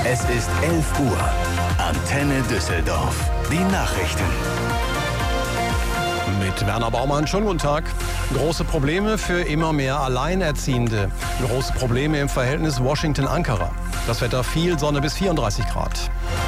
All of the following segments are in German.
Es ist 11 Uhr. Antenne Düsseldorf. Die Nachrichten. Mit Werner Baumann, schönen guten Tag. Große Probleme für immer mehr Alleinerziehende. Große Probleme im Verhältnis Washington-Ankara. Das Wetter viel Sonne bis 34 Grad.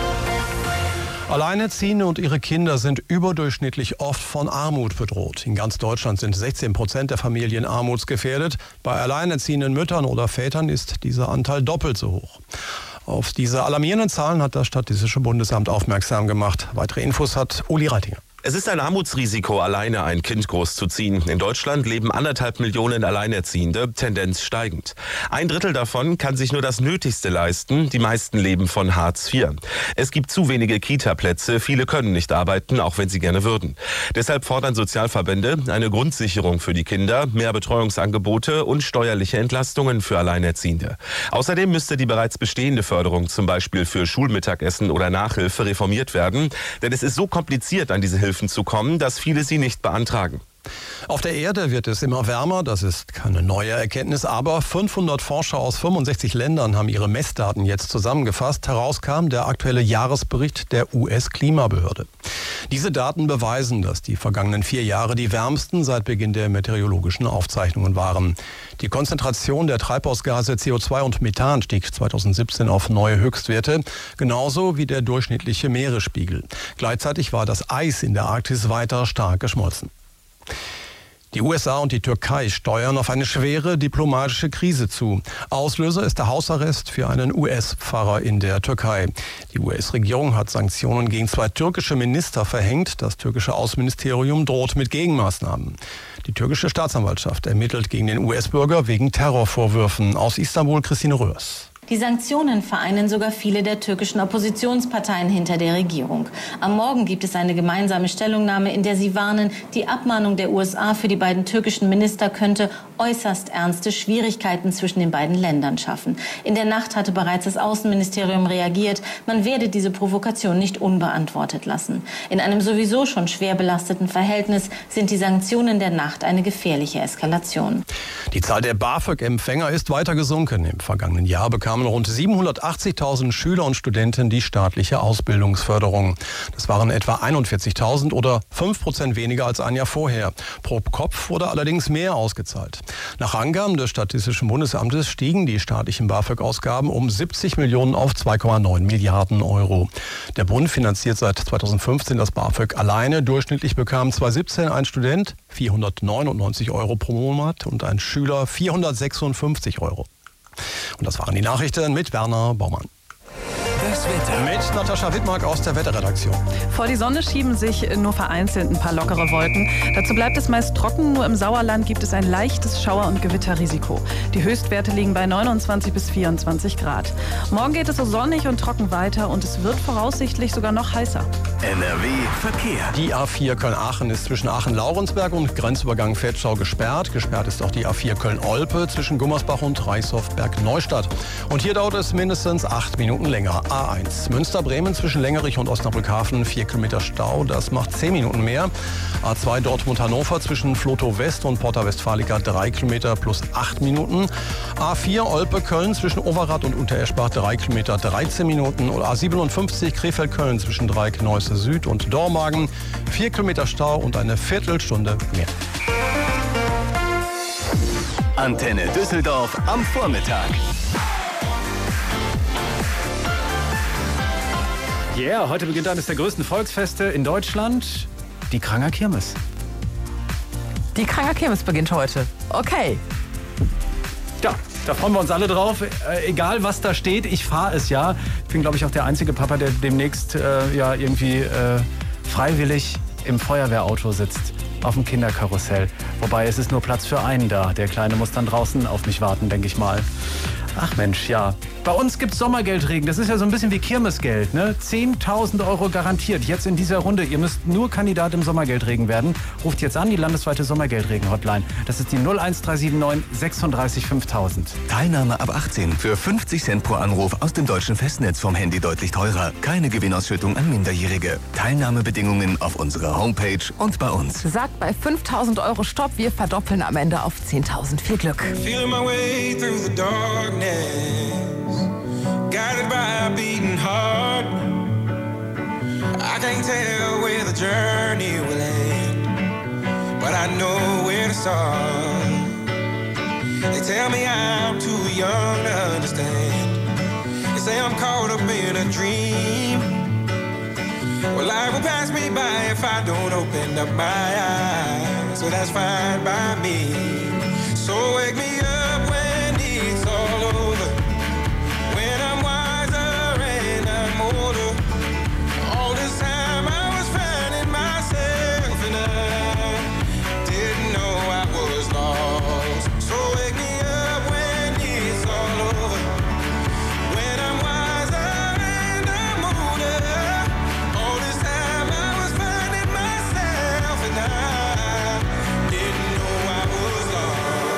Alleinerziehende und ihre Kinder sind überdurchschnittlich oft von Armut bedroht. In ganz Deutschland sind 16% der Familien armutsgefährdet. Bei alleinerziehenden Müttern oder Vätern ist dieser Anteil doppelt so hoch. Auf diese alarmierenden Zahlen hat das Statistische Bundesamt aufmerksam gemacht. Weitere Infos hat Uli Reitinger. Es ist ein Armutsrisiko, alleine ein Kind großzuziehen. In Deutschland leben 1,5 Millionen Alleinerziehende, Tendenz steigend. 1/3 davon kann sich nur das Nötigste leisten. Die meisten leben von Hartz IV. Es gibt zu wenige Kita-Plätze. Viele können nicht arbeiten, auch wenn sie gerne würden. Deshalb fordern Sozialverbände eine Grundsicherung für die Kinder, mehr Betreuungsangebote und steuerliche Entlastungen für Alleinerziehende. Außerdem müsste die bereits bestehende Förderung, zum Beispiel für Schulmittagessen oder Nachhilfe, reformiert werden. Denn es ist so kompliziert, an diese Hilfen zu kommen, dass viele sie nicht beantragen. Auf der Erde wird es immer wärmer, das ist keine neue Erkenntnis, aber 500 Forscher aus 65 Ländern haben ihre Messdaten jetzt zusammengefasst. Herauskam der aktuelle Jahresbericht der US-Klimabehörde. Diese Daten beweisen, dass die vergangenen 4 Jahre die wärmsten seit Beginn der meteorologischen Aufzeichnungen waren. Die Konzentration der Treibhausgase CO2 und Methan stieg 2017 auf neue Höchstwerte, genauso wie der durchschnittliche Meeresspiegel. Gleichzeitig war das Eis in der Arktis weiter stark geschmolzen. Die USA und die Türkei steuern auf eine schwere diplomatische Krise zu. Auslöser ist der Hausarrest für einen US-Pfarrer in der Türkei. Die US-Regierung hat Sanktionen gegen 2 türkische Minister verhängt. Das türkische Außenministerium droht mit Gegenmaßnahmen. Die türkische Staatsanwaltschaft ermittelt gegen den US-Bürger wegen Terrorvorwürfen. Aus Istanbul Christine Röhrs. Die Sanktionen vereinen sogar viele der türkischen Oppositionsparteien hinter der Regierung. Am Morgen gibt es eine gemeinsame Stellungnahme, in der sie warnen, die Abmahnung der USA für die beiden türkischen Minister könnte äußerst ernste Schwierigkeiten zwischen den beiden Ländern schaffen. In der Nacht hatte bereits das Außenministerium reagiert. Man werde diese Provokation nicht unbeantwortet lassen. In einem sowieso schon schwer belasteten Verhältnis sind die Sanktionen der Nacht eine gefährliche Eskalation. Die Zahl der BAföG-Empfänger ist weiter gesunken. Im vergangenen Jahr bekamen rund 780.000 Schüler und Studenten die staatliche Ausbildungsförderung. Das waren etwa 41.000 oder 5% weniger als ein Jahr vorher. Pro Kopf wurde allerdings mehr ausgezahlt. Nach Angaben des Statistischen Bundesamtes stiegen die staatlichen BAföG-Ausgaben um 70 Millionen auf 2,9 Milliarden Euro. Der Bund finanziert seit 2015 das BAföG alleine. Durchschnittlich bekam 2017 ein Student 499 Euro pro Monat und ein Schüler 456 Euro. Und das waren die Nachrichten mit Werner Baumann. Das Wetter mit Natascha Wittmark aus der Wetterredaktion. Vor die Sonne schieben sich nur vereinzelt ein paar lockere Wolken. Dazu bleibt es meist trocken, nur im Sauerland gibt es ein leichtes Schauer- und Gewitterrisiko. Die Höchstwerte liegen bei 29 bis 24 Grad. Morgen geht es so sonnig und trocken weiter und es wird voraussichtlich sogar noch heißer. NRW Verkehr. Die A4 Köln-Aachen ist zwischen Aachen-Laurensberg und Grenzübergang Vetschau gesperrt. Gesperrt ist auch die A4 Köln-Olpe zwischen Gummersbach und Reichshof-Berg-Neustadt. Und hier dauert es mindestens 8 Minuten länger. A1 Münster-Bremen zwischen Längerich und Osnabrückhafen 4 Kilometer Stau, das macht 10 Minuten mehr. A2 Dortmund-Hannover zwischen Flotow West und Porta Westfalica 3 Kilometer plus 8 Minuten. A4 Olpe-Köln zwischen Overath und Untereschbach 3 Kilometer 13 Minuten. Und A57 Krefeld-Köln zwischen Dreieck-Neusse Süd und Dormagen 4 Kilometer Stau und eine Viertelstunde mehr. Antenne Düsseldorf am Vormittag. Ja, heute beginnt eines der größten Volksfeste in Deutschland, die Kranger Kirmes. Die Kranger Kirmes beginnt heute. Okay. Ja, da freuen wir uns alle drauf. Egal, was da steht, ich fahre es ja. Ich bin, glaube ich, auch der einzige Papa, der demnächst irgendwie freiwillig im Feuerwehrauto sitzt. Auf dem Kinderkarussell. Wobei, es ist nur Platz für einen da. Der Kleine muss dann draußen auf mich warten, denke ich mal. Ach Mensch, ja. Bei uns gibt's Sommergeldregen. Das ist ja so ein bisschen wie Kirmesgeld, ne? 10.000 Euro garantiert. Jetzt in dieser Runde. Ihr müsst nur Kandidat im Sommergeldregen werden. Ruft jetzt an, die landesweite Sommergeldregen-Hotline. Das ist die 01379 36 5000. Teilnahme ab 18. Für 50 Cent pro Anruf aus dem deutschen Festnetz vom Handy deutlich teurer. Keine Gewinnausschüttung an Minderjährige. Teilnahmebedingungen auf unserer Homepage und bei uns. Sagt bei 5.000 Euro Stopp. Wir verdoppeln am Ende auf 10.000. Viel Glück. Feeling my way through the darkness, guided by a beat. tell where the journey will end, but I know where to start. They tell me I'm too young to understand. They say I'm caught up in a dream. Well, life will pass me by if I don't open up my eyes. So that's fine by me. So wake me up when it's all over, when I'm wiser and I'm older. All this time I was finding myself and I didn't know I was lost. So wake me up when it's all over, when I'm wiser and I'm older. All this time I was finding myself and I didn't know I was lost.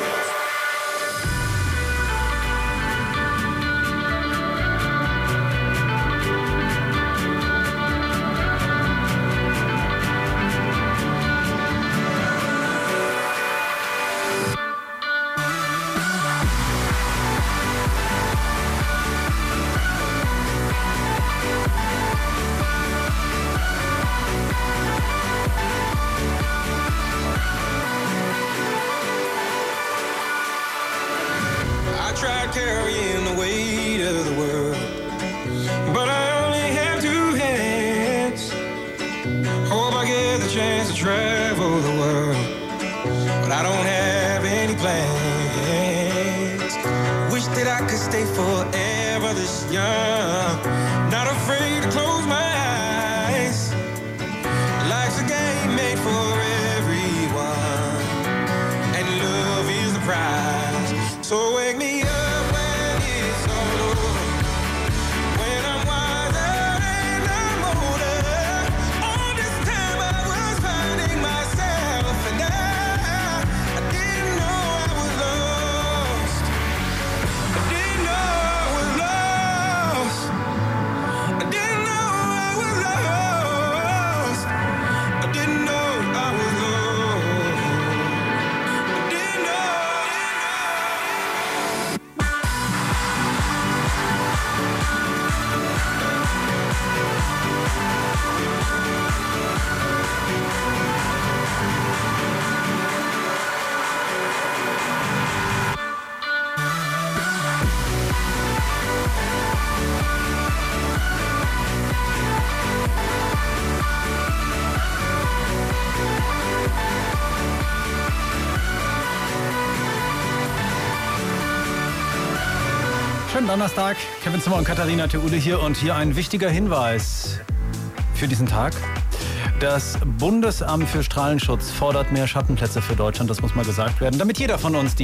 I tried carrying the weight of the world, but I only have two hands. Hope I get the chance to travel the world, but I don't have any plans. Wish that I could stay forever this young, not afraid to close my eyes. Life's a game made for everyone, and love is the prize. So wake me up when it's all over, when I'm wiser and I'm older. All this time I was finding myself and I didn't know I was lost. I didn't know I was lost. I didn't know I was lost. I didn't know I was lost. I didn't know. Schönen Donnerstag, Kevin Zimmer und Katharina Theule hier und hier ein wichtiger Hinweis für diesen Tag. Das Bundesamt für Strahlenschutz fordert mehr Schattenplätze für Deutschland, das muss mal gesagt werden, damit jeder von uns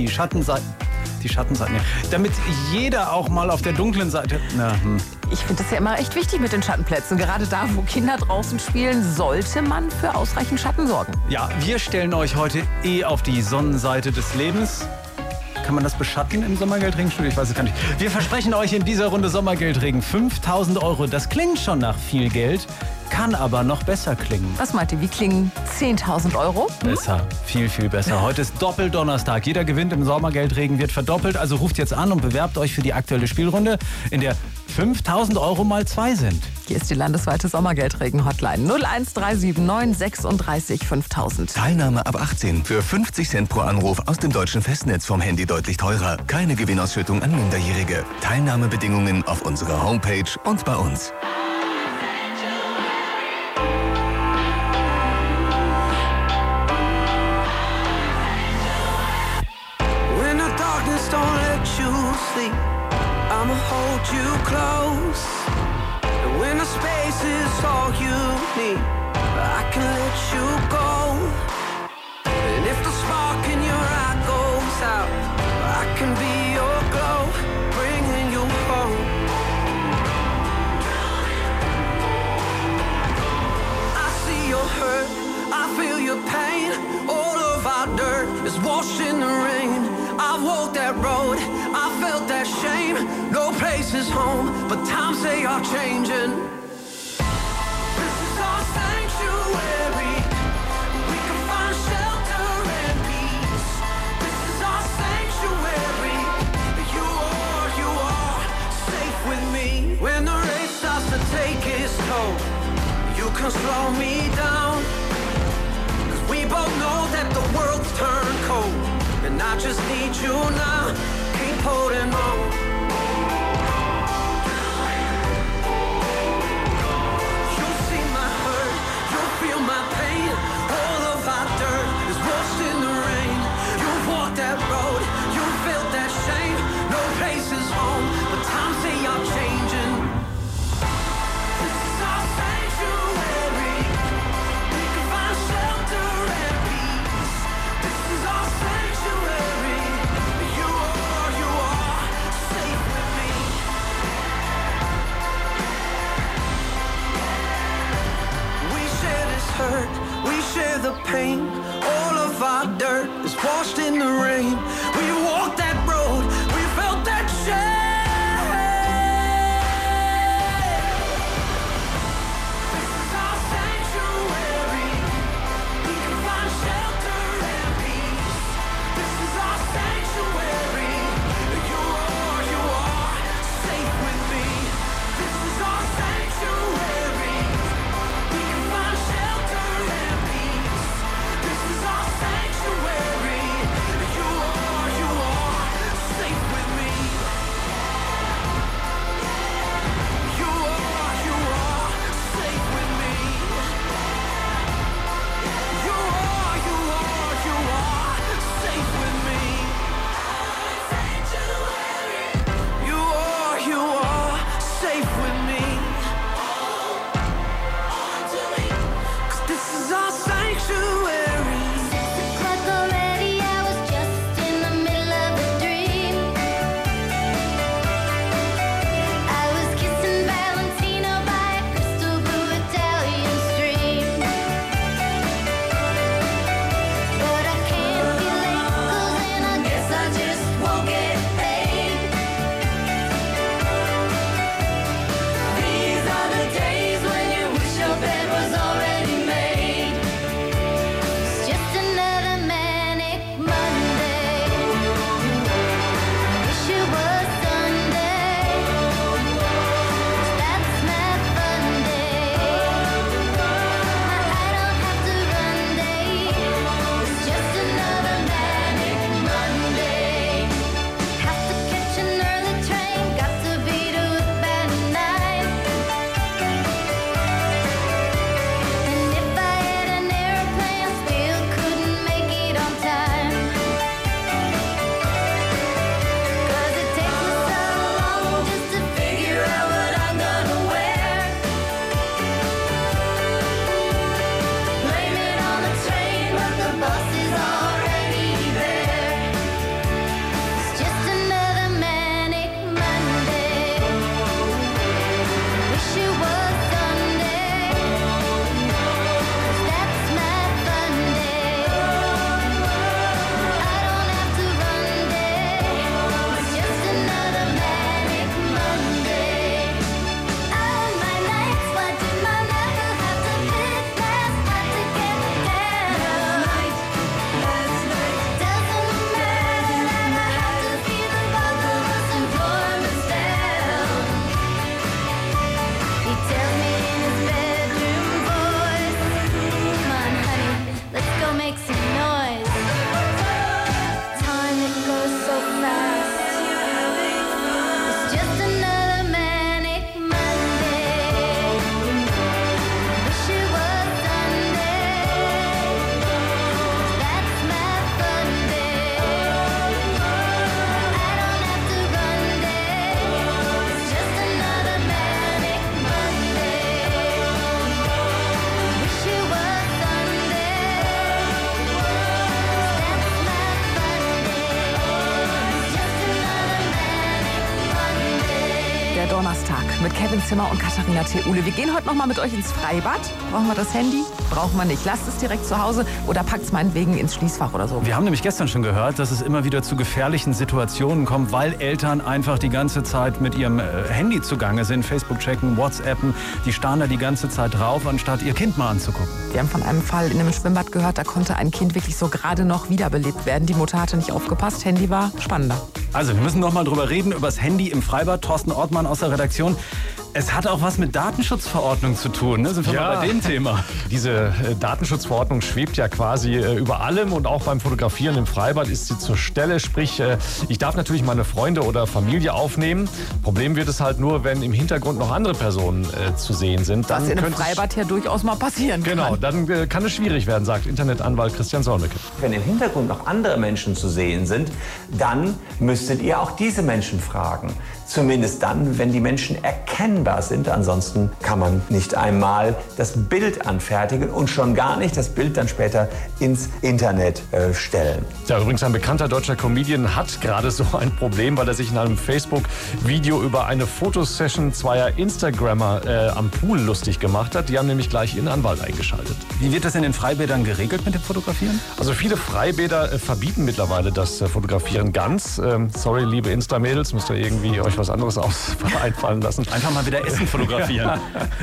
damit jeder auch mal auf der dunklen Seite... Ich finde das ja immer echt wichtig mit den Schattenplätzen. Gerade da, wo Kinder draußen spielen, sollte man für ausreichend Schatten sorgen. Ja, wir stellen euch heute auf die Sonnenseite des Lebens. Kann man das beschatten im Sommergeldregenstudio? Ich weiß es gar nicht. Wir versprechen euch in dieser Runde Sommergeldregen 5.000 €. Das klingt schon nach viel Geld, kann aber noch besser klingen. Was meint ihr, wie klingen 10.000 €? Besser, viel, viel besser. Heute ist Doppeldonnerstag. Jeder Gewinn im Sommergeldregen wird verdoppelt. Also ruft jetzt an und bewerbt euch für die aktuelle Spielrunde, in der 5.000 € mal 2 sind. Hier ist die landesweite Sommergeldregen-Hotline 01379 36 5000. Teilnahme ab 18. Für 50 Cent pro Anruf aus dem deutschen Festnetz vom Handy deutlich teurer. Keine Gewinnausschüttung an Minderjährige. Teilnahmebedingungen auf unserer Homepage und bei uns. When the darkness don't let you sleep, I'ma hold you close. And when the space is all you need, I can let you go. And if the spark in your eye goes out, I can be your glow, bringing you home. I see your hurt, I feel your pain. All of our dirt is washed in the rain. I walked that road, I felt that shame. No place is home, but times they are changing. This is our sanctuary. We can find shelter and peace. This is our sanctuary. You are safe with me. When the rain starts to take its toll, you can slow me down. 'Cause we both know that the world's turned cold, and I just need you now. Keep holding on. You'll see my hurt, you'll feel my pain. All of our dirt is washed in the rain. You've walked that road, you felt that shame. No place is home, but times they are changing. This is our sanctuary. We can find shelter and peace. This is our sanctuary. You are safe with me. We share this hurt, we share the pain. All of our dirt is washed in the rain. We walked that road, we felt that shame. This is our sanctuary. We can find shelter and peace. This is our sanctuary. You are safe with me. This is our sanctuary. We can find shelter and peace. This is our sanctuary. You are safe with me. You are safe with me. You are safe with me. You are safe with me. 'Cause this is our sanctuary. Clock already, I was just in the middle of a dream. I was kissing Valentino by a crystal blue Italian stream. But I can't be late, 'cause then I guess I just won't get paid. These are the days when you wish your bed was already made. It's just another manic Monday. Wish it was Sunday. 'Cause that's my fun day. I don't have to run day. It's just another manic Monday. Have to catch an early train. Got to be to it by 9. And if I had an airplane, I still couldn't make it on time. 'Cause it takes me so long just to figure out what I'm gonna wear. Blame it on the train, but the bus is already there. It's just another manic Monday. Wish it was Sunday. 'Cause that's my fun day. I don't have to run day. It's just another manic Monday. On my nights, why did I never have to pick last night to get down? Last night doesn't matter, and I have to feel the both of us and form us down. He tells me in his bedroom voice, come on honey, let's go make some noise. Time, it goes so fast. It's just another manic Monday. Wish it was Sunday. That's my fun day. I don't have to run day. It's just another manic Monday. Wish it was Sunday. That's my fun day. It's just another manic Monday. Der Donnerstag mit Kevin Zimmer und Katharina Theule. Wir gehen heute noch mal mit euch ins Freibad. Brauchen wir das Handy? Brauchen wir nicht. Lasst es direkt zu Hause oder packt es meinetwegen ins Schließfach oder so. Wir haben nämlich gestern schon gehört, dass es immer wieder zu gefährlichen Situationen kommt, weil Eltern einfach die ganze Zeit mit ihrem Handy zugange sind. Facebook checken, WhatsAppen. Die starren da die ganze Zeit drauf, anstatt ihr Kind mal anzugucken. Wir haben von einem Fall in einem Schwimmbad gehört, da konnte ein Kind wirklich so gerade noch wiederbelebt werden. Die Mutter hatte nicht aufgepasst, Handy war spannender. Also wir müssen noch mal drüber reden, über das Handy im Freibad. Thorsten Ortmann aus der Redaktion. Es hat auch was mit Datenschutzverordnung zu tun, ne? Sind wir mal bei dem Thema. Diese Datenschutzverordnung schwebt ja quasi über allem und auch beim Fotografieren im Freibad ist sie zur Stelle. Sprich, ich darf natürlich meine Freunde oder Familie aufnehmen. Problem wird es halt nur, wenn im Hintergrund noch andere Personen zu sehen sind. Was in einem Freibad ja durchaus mal passieren kann. Genau, dann kann es schwierig werden, sagt Internetanwalt Christian Solmecke. Wenn im Hintergrund noch andere Menschen zu sehen sind, dann müsstet ihr auch diese Menschen fragen. Zumindest dann, wenn die Menschen erkennbar sind. Ansonsten kann man nicht einmal das Bild anfertigen und schon gar nicht das Bild dann später ins Internet stellen. Ja, übrigens ein bekannter deutscher Comedian hat gerade so ein Problem, weil er sich in einem Facebook-Video über eine Fotosession zweier Instagrammer am Pool lustig gemacht hat. Die haben nämlich gleich ihren Anwalt eingeschaltet. Wie wird das in den Freibädern geregelt mit dem Fotografieren? Also viele Freibäder verbieten mittlerweile das Fotografieren ganz. Sorry, liebe Insta-Mädels, müsst ihr irgendwie euch was anderes einfallen lassen. Einfach mal wieder Essen fotografieren.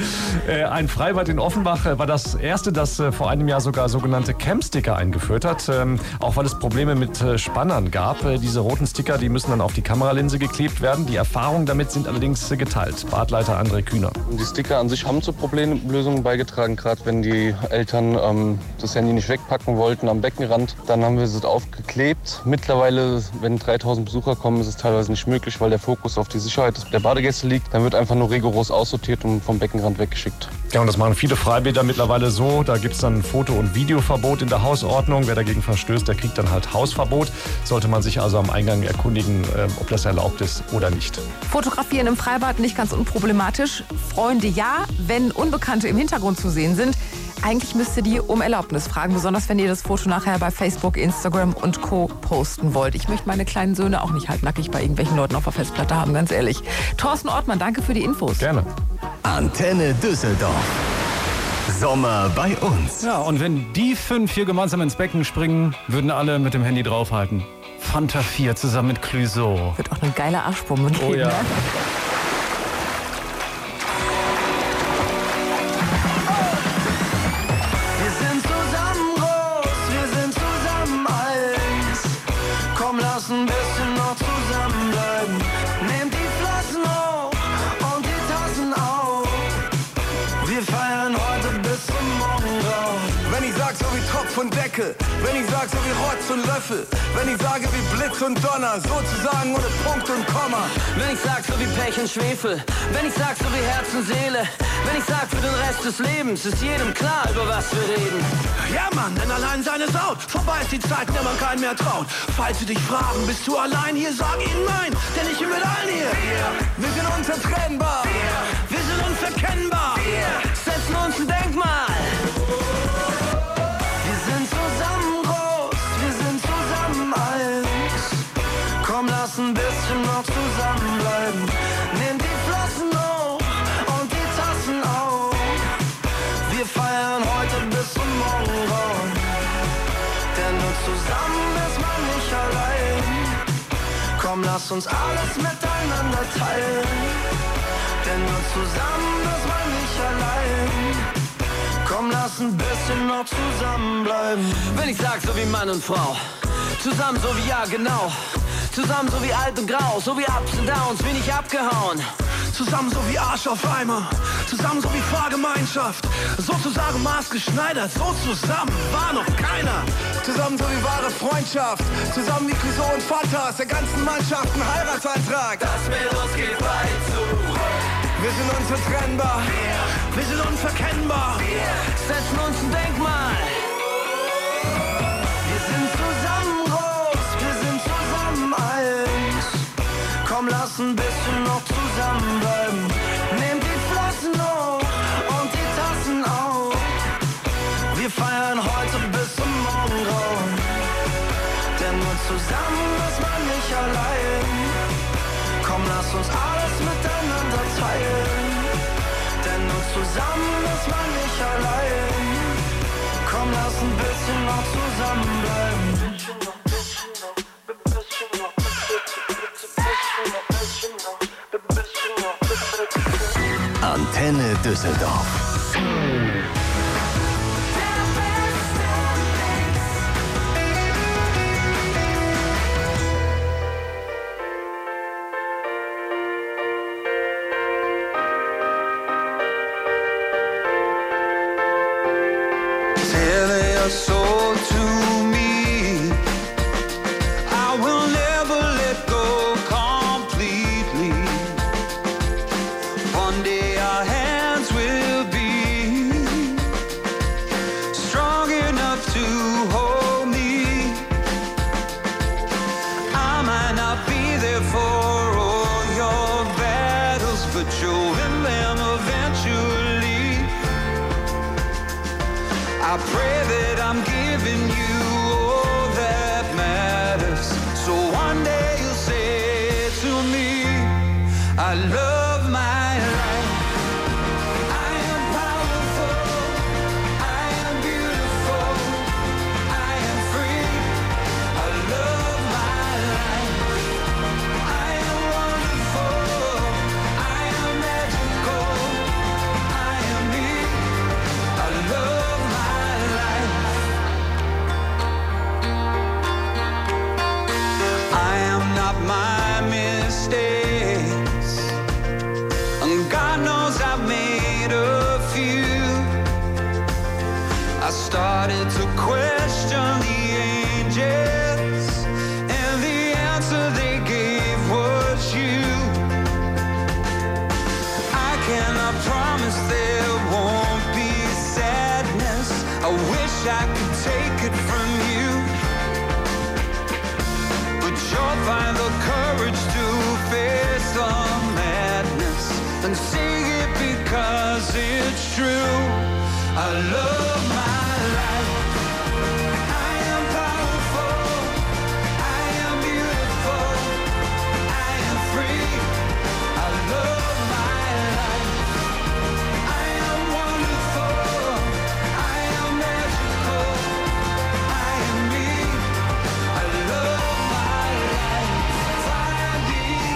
Ein Freibad in Offenbach war das erste, das vor einem Jahr sogar sogenannte Cam-Sticker eingeführt hat. Auch weil es Probleme mit Spannern gab. Diese roten Sticker, die müssen dann auf die Kameralinse geklebt werden. Die Erfahrungen damit sind allerdings geteilt. Badleiter André Kühner. Die Sticker an sich haben zur Problemlösung beigetragen, gerade wenn die Eltern das Handy nicht wegpacken wollten am Beckenrand. Dann haben wir sie aufgeklebt. Mittlerweile, wenn 3000 Besucher kommen, ist es teilweise nicht möglich, weil der Fokus auf die Sicherheit der Badegäste liegt. Dann wird einfach nur rigoros aussortiert und vom Beckenrand weggeschickt. Ja, und das machen viele Freibäder mittlerweile so. Da gibt es dann ein Foto- und Videoverbot in der Hausordnung. Wer dagegen verstößt, der kriegt dann halt Hausverbot. Sollte man sich also am Eingang erkundigen, ob das erlaubt ist oder nicht. Fotografieren im Freibad nicht ganz unproblematisch. Freunde ja, wenn Unbekannte im Hintergrund zu sehen sind. Eigentlich müsst ihr die um Erlaubnis fragen, besonders wenn ihr das Foto nachher bei Facebook, Instagram und Co. posten wollt. Ich möchte meine kleinen Söhne auch nicht halbnackig bei irgendwelchen Leuten auf der Festplatte haben, ganz ehrlich. Thorsten Ortmann, danke für die Infos. Gerne. Antenne Düsseldorf. Sommer bei uns. Ja, und wenn die 5 hier gemeinsam ins Becken springen, würden alle mit dem Handy draufhalten. Fanta 4 zusammen mit Clouseau. Wird auch eine geile Arschbombe geben. Oh ja. Ne? Ein bisschen noch zusammenbleiben. Nehmt die Flaschen hoch und die Tassen auf. Wir feiern heute bis zum Morgengrauen. Wenn ich sag so wie Tropf und Deckel, wenn ich sag so wie Rotz und Löffel, wenn ich sage wie Blitz und Donner, sozusagen ohne Punkt und Komma. Wenn ich sag so wie Pech und Schwefel, wenn ich sag so wie Herz und Seele, wenn ich sag für den Rest des Lebens, ist jedem klar, über was wir reden. Ja Mann, denn allein seine Saut, vorbei ist die Zeit, der man keinen mehr traut. Falls sie dich fragen, bist du allein hier, sag ihnen nein, denn ich bin mit allen hier. Wir sind unzertrennbar, wir sind unverkennbar, setzen uns ein Denkmal. Wir sind zusammen groß, wir sind zusammen eins. Komm, lass ein bisschen noch zusammenbleiben. Nimm die Flossen hoch und die Tassen auf. Wir feiern heute bis zum Morgengrauen. Denn nur zusammen ist man nicht allein. Komm, lass uns alles miteinander teilen. Denn nur zusammen ist man nicht allein. Komm, lass ein bisschen noch zusammenbleiben. Wenn ich sag, so wie Mann und Frau, zusammen so wie ja genau, zusammen so wie alt und grau, so wie Ups und Downs, wie nicht abgehauen. Zusammen so wie Arsch auf Eimer, zusammen so wie Fahrgemeinschaft, sozusagen maßgeschneidert, so zusammen war noch keiner. Zusammen so wie wahre Freundschaft, zusammen wie Clouseau und Fanta, aus der ganzen Mannschaft ein Heiratsantrag. Das mit uns geht weit zu. Wir sind unzertrennbar, wir sind unverkennbar, setzen uns ein Denkmal. Wir sind zusammen groß, wir sind zusammen eins. Komm, lass ein bisschen noch zusammenbleiben. Nehmt die Flossen hoch und die Tassen auf. Wir feiern heute bis zum Morgengrauen. Denn nur zusammen ist man nicht allein. Komm, lass uns alles miteinander teilen. Denn nur zusammen ist man nicht allein. Komm, lass ein bisschen noch zusammenbleiben. Antenne Düsseldorf. one day our hands will be strong enough to hold me. I might not be there for all your battles, but you'll win them eventually. I pray that I'm giving you all that matters, so one day you'll say to me, I love my life. I am powerful, I am beautiful, I am free. I love my life. I am wonderful, I am magical, I am me. I love my life. I am not my mistakes, and God knows I've made a few. I started to question the angels, and the answer they gave was you. I cannot promise there won't be sadness. I wish I could take it from you, but you'll find the courage to face the madness and say it because it's true. I love my life. I am powerful, I am beautiful, I am free. I love my life. I am wonderful, I am magical, I am me. I love my life. Finding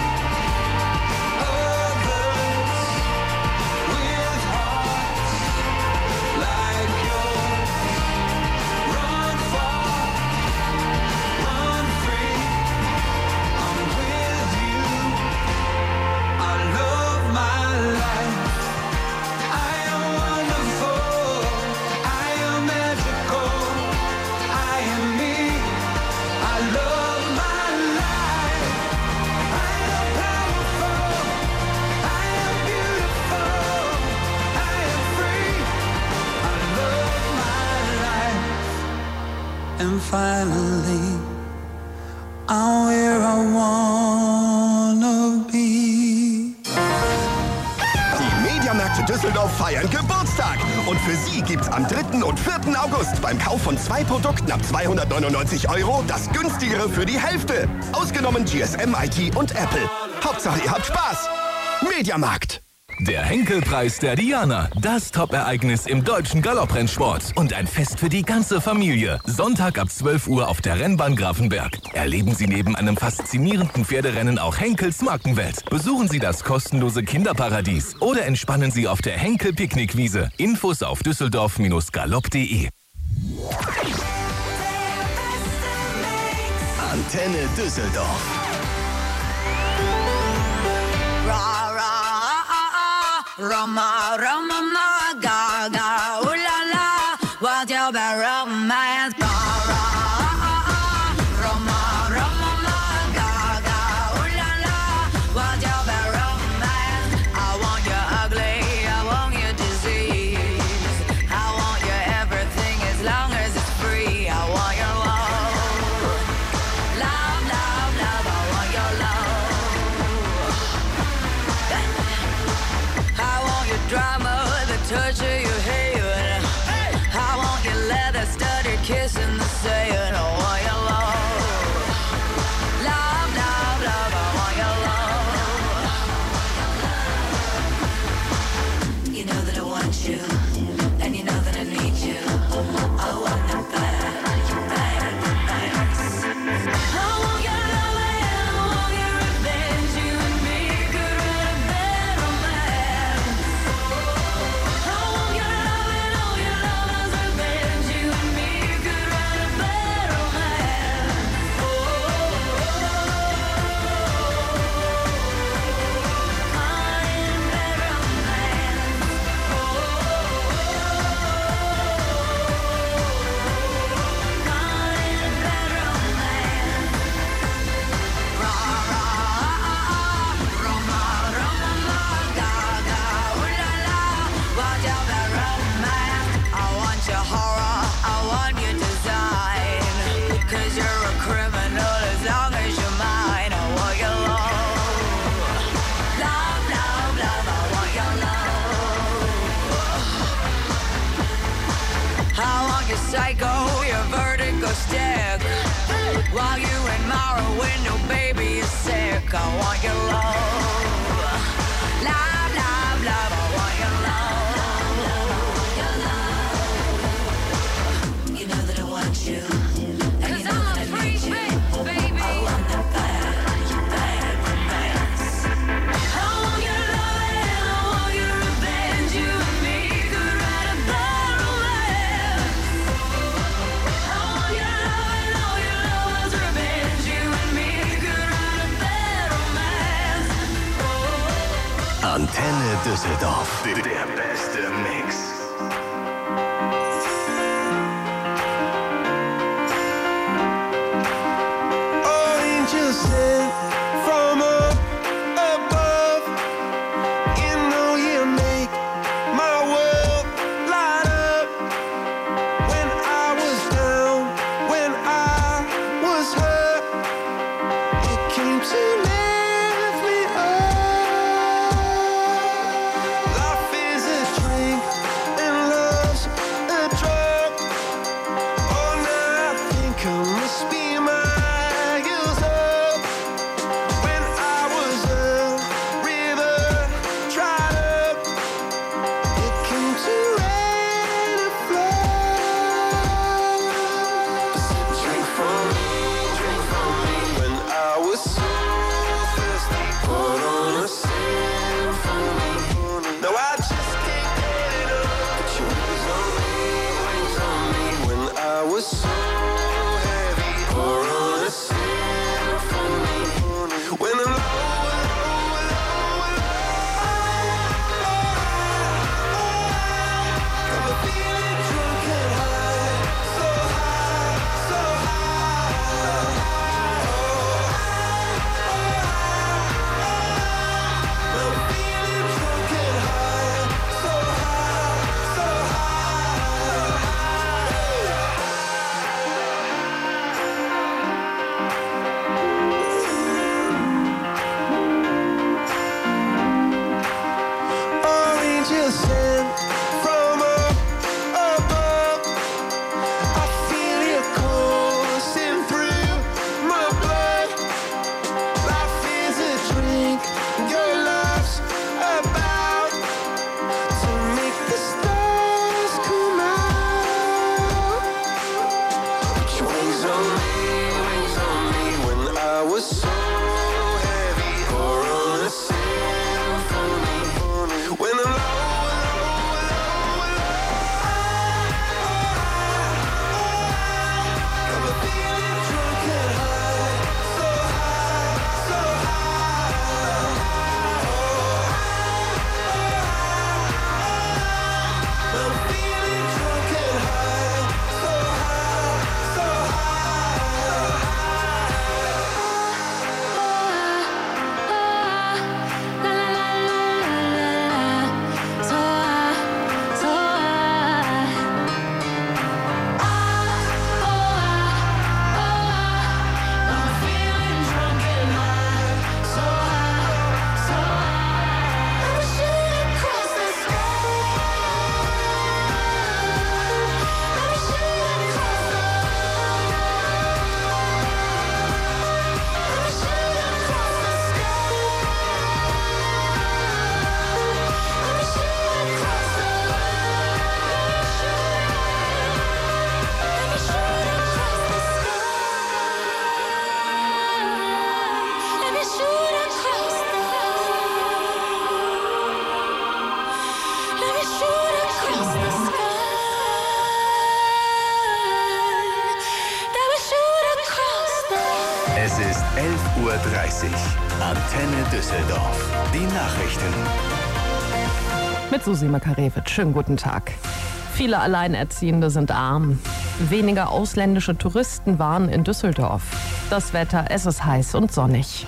others with hearts like yours. Run far, run free. I'm with you. I love my life. I am wonderful, I am magical, I am me. I love my life. I am powerful, I am beautiful, I am free. I love my life. And finally, I'm where I wanna be. Die Mediamärkte Düsseldorf feiern Geburtstag. Und für Sie gibt's am 3. und 4. August beim Kauf von 2 Produkten ab 299 € das günstigere für die Hälfte. Ausgenommen GSM, IT und Apple. Hauptsache ihr habt Spaß. Mediamarkt. Der Henkelpreis der Diana. Das Top-Ereignis im deutschen Galopprennsport. Und ein Fest für die ganze Familie. Sonntag ab 12 Uhr auf der Rennbahn Grafenberg. Erleben Sie neben einem faszinierenden Pferderennen auch Henkels Markenwelt. Besuchen Sie das kostenlose Kinderparadies. Oder entspannen Sie auf der Henkel-Picknickwiese. Infos auf düsseldorf-galopp.de. Antenne Düsseldorf. Roma, Roma, ma, ga, ga, ooh la la, what's your bad romance? Roma, Roma, ma, ga, ga, ooh la la, what's your bad romance? I want you ugly, I want you disease, I want you everything as long as it's free. I want your love, love, love, love, I want your love. I want your drama, the touch of your hair. I want your leather studded kiss in the sand. I want your love, love, love, love. I want your love. You know that I want you, and you know that I need you. I want it bad, bad, bad. I want your love and I want your revenge. You and me could write a bad romance. I want your psycho, your vertigo stick. While you admire when your baby is sick, I want your love. Love, love, love, I want your love. You know that I want you. And you know that I need you. Baby. I want that bad romance. I want your love and I want your revenge. You and me could write a bad romance. I want your love and all your love's revenge. You and me could write a bad romance. Antenne Düsseldorf. Der beste Mix. Angels sent from up above. You know you make my world light up. When I was down, when I was hurt, you came to lift me up. Life is a drink and love's a drug. Oh, now I think I must be miles up. When I was a river dried up, you came to rain and flood. Drink from me, drink from me. When I was so thirsty, put on a symphony. No, I just can't get it up. Put your wings on me, wings on me. When I was so heavy, pour on a symphony. When I'm I'm feeling drunk and high, so high, so high. I'm feeling drunk and high, so high, so Angels sent from up above. I feel you coursing through my blood. Life is a drink, your love's about to make the stars come out. Put your wings on me, when I was so heavy, pour on a symphony. When I'm I'm feeling drunk and high, so high, so high. I'm feeling drunk and high, so high, so Es ist 11:30 Uhr. Antenne Düsseldorf. Die Nachrichten. Mit Susi Makarewitsch. Schönen guten Tag. Viele Alleinerziehende sind arm. Weniger ausländische Touristen waren in Düsseldorf. Das Wetter, es ist heiß und sonnig.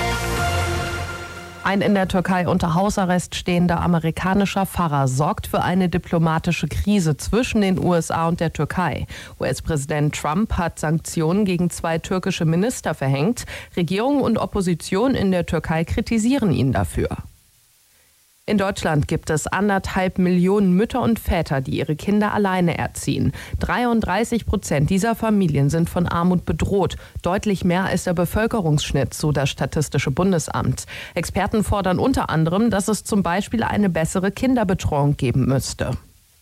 Ein in der Türkei unter Hausarrest stehender amerikanischer Pfarrer sorgt für eine diplomatische Krise zwischen den USA und der Türkei. US-Präsident Trump hat Sanktionen gegen 2 türkische Minister verhängt. Regierung und Opposition in der Türkei kritisieren ihn dafür. In Deutschland gibt es 1,5 Millionen Mütter und Väter, die ihre Kinder alleine erziehen. 33% dieser Familien sind von Armut bedroht. Deutlich mehr als der Bevölkerungsschnitt, so das Statistische Bundesamt. Experten fordern unter anderem, dass es zum Beispiel eine bessere Kinderbetreuung geben müsste.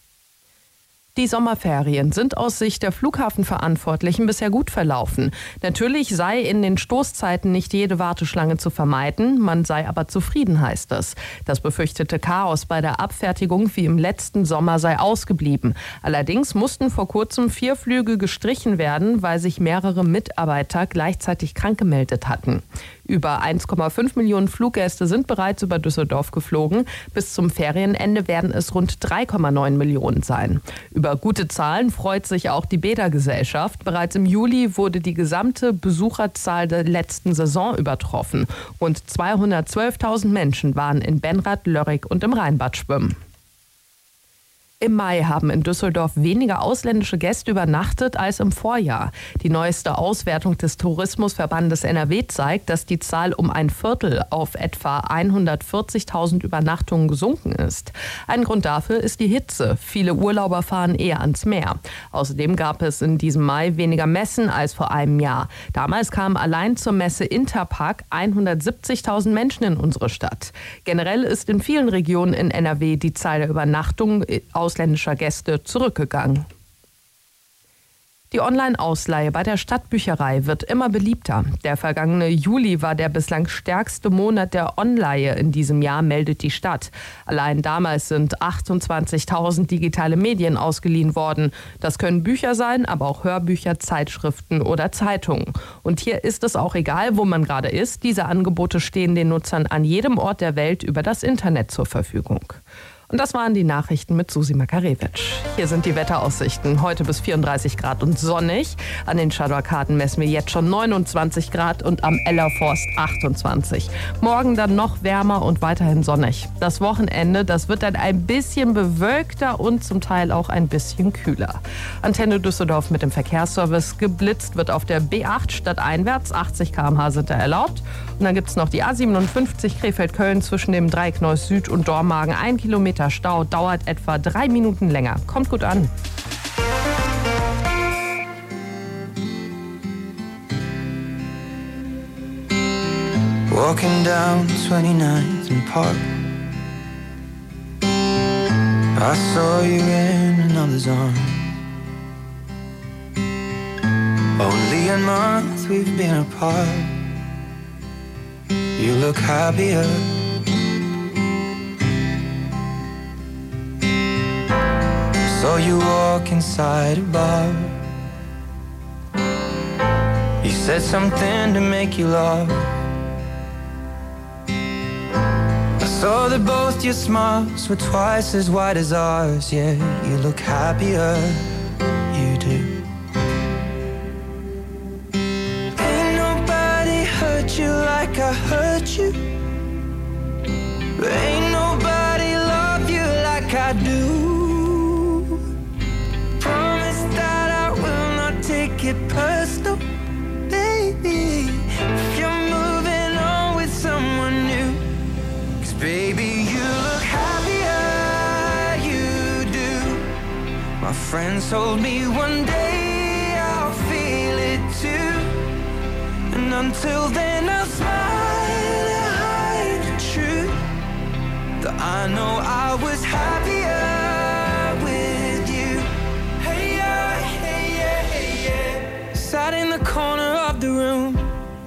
Die Sommerferien sind aus Sicht der Flughafenverantwortlichen bisher gut verlaufen. Natürlich sei in den Stoßzeiten nicht jede Warteschlange zu vermeiden, man sei aber zufrieden, heißt es. Das befürchtete Chaos bei der Abfertigung wie im letzten Sommer sei ausgeblieben. Allerdings mussten vor kurzem 4 Flüge gestrichen werden, weil sich mehrere Mitarbeiter gleichzeitig krank gemeldet hatten. Über 1,5 Millionen Fluggäste sind bereits über Düsseldorf geflogen. Bis zum Ferienende werden es rund 3,9 Millionen sein. Über gute Zahlen freut sich auch die Bädergesellschaft. Bereits im Juli wurde die gesamte Besucherzahl der letzten Saison übertroffen. Rund 212.000 Menschen waren in Benrath, Lörrick und im Rheinbad schwimmen. Im Mai haben in Düsseldorf weniger ausländische Gäste übernachtet als im Vorjahr. Die neueste Auswertung des Tourismusverbandes NRW zeigt, dass die Zahl um ein Viertel auf etwa 140.000 Übernachtungen gesunken ist. Ein Grund dafür ist die Hitze. Viele Urlauber fahren eher ans Meer. Außerdem gab es in diesem Mai weniger Messen als vor einem Jahr. Damals kamen allein zur Messe Interpark 170.000 Menschen in unsere Stadt. Generell ist in vielen Regionen in NRW die Zahl der Übernachtungen ausländischer Gäste zurückgegangen. Die Online-Ausleihe bei der Stadtbücherei wird immer beliebter. Der vergangene Juli war der bislang stärkste Monat der Online in diesem Jahr, meldet die Stadt. Allein damals sind 28.000 digitale Medien ausgeliehen worden. Das können Bücher sein, aber auch Hörbücher, Zeitschriften oder Zeitungen. Und hier ist es auch egal, wo man gerade ist. Diese Angebote stehen den Nutzern an jedem Ort der Welt über das Internet zur Verfügung. Und das waren die Nachrichten mit Susi Makarewitsch. Hier sind die Wetteraussichten. Heute bis 34 Grad und sonnig. An den Shadowkarten messen wir jetzt schon 29 Grad und am Ellerforst 28. Morgen dann noch wärmer und weiterhin sonnig. Das Wochenende, das wird dann ein bisschen bewölkter und zum Teil auch ein bisschen kühler. Antenne Düsseldorf mit dem Verkehrsservice. Geblitzt wird auf der B8 stadteinwärts. 80 km/h sind da erlaubt. Und dann gibt es noch die A57 Krefeld-Köln zwischen dem Dreieck Neuss Süd und Dormagen. 1 Kilometer Stau, dauert etwa 3 Minuten länger. Kommt gut an. Walking down 29th and Park, I saw you in another's arms. Only a month we've been apart. You look happier. Saw you walk inside a bar. You said something to make you laugh. I saw that both your smiles were twice as wide as ours. Yeah, you look happier, you do. Ain't nobody hurt you like I hurt you. Ain't nobody love you like I do. Take it personal, baby, if you're moving on with someone new. 'Cause baby, you look happier, you do. My friends told me one day I'll feel it too. And until then I'll smile and hide the truth, that I know I was happier. Sat in the corner of the room.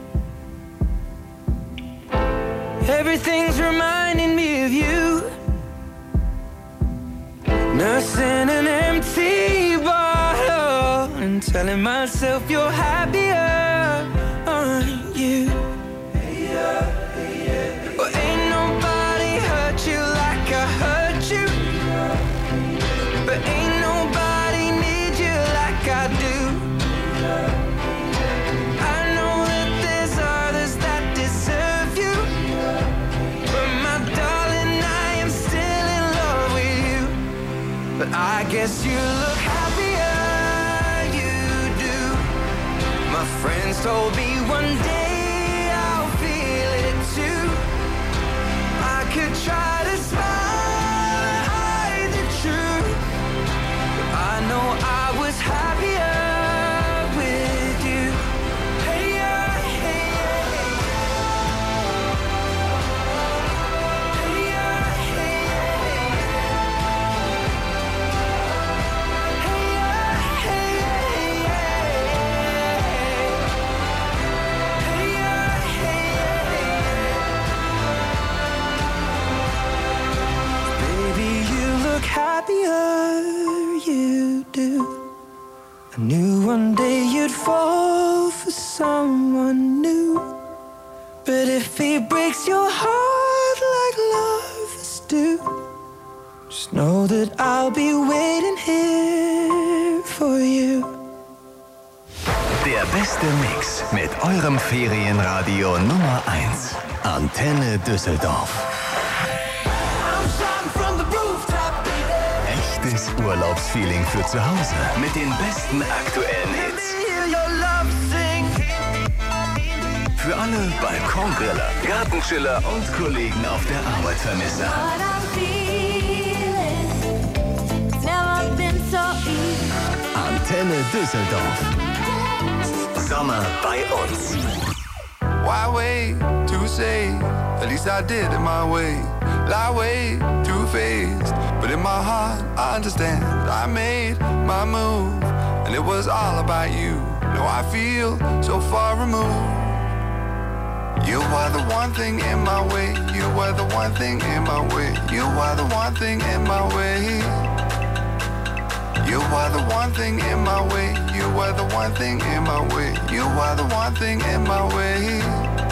Everything's reminding me of you. Nursing an empty bottle and telling myself you're happier, aren't you? Well, ain't nobody hurt you like I hurt you. But ain't nobody need you like I do. I know that there's others that deserve you, but my darling, I am still in love with you. But I guess you look happier, you do. My friends told me one day I'll feel it too. I could try to smile happier you do. I knew one day you'd fall for someone new. But if he breaks your heart like lovers do, just know that I'll be waiting here for you. Der beste Mix mit eurem Ferienradio Nummer 1. Antenne Düsseldorf. Echtes Urlaubsfeeling für zu Hause mit den besten aktuellen Hits. Für alle Balkongriller, Gartenchiller und Kollegen auf der Arbeitsvermisser. Antenne Düsseldorf. Sommer bei uns. Why wait to say? At least I did it my way. Lie way too faced, but in my heart I understand. I made my move, and it was all about you. Now I feel so far removed. You are the one thing in my way. You are the one thing in my way. You are the one thing in my way. You are the one thing in my way. You are the one thing in my way. You are the one thing in my way.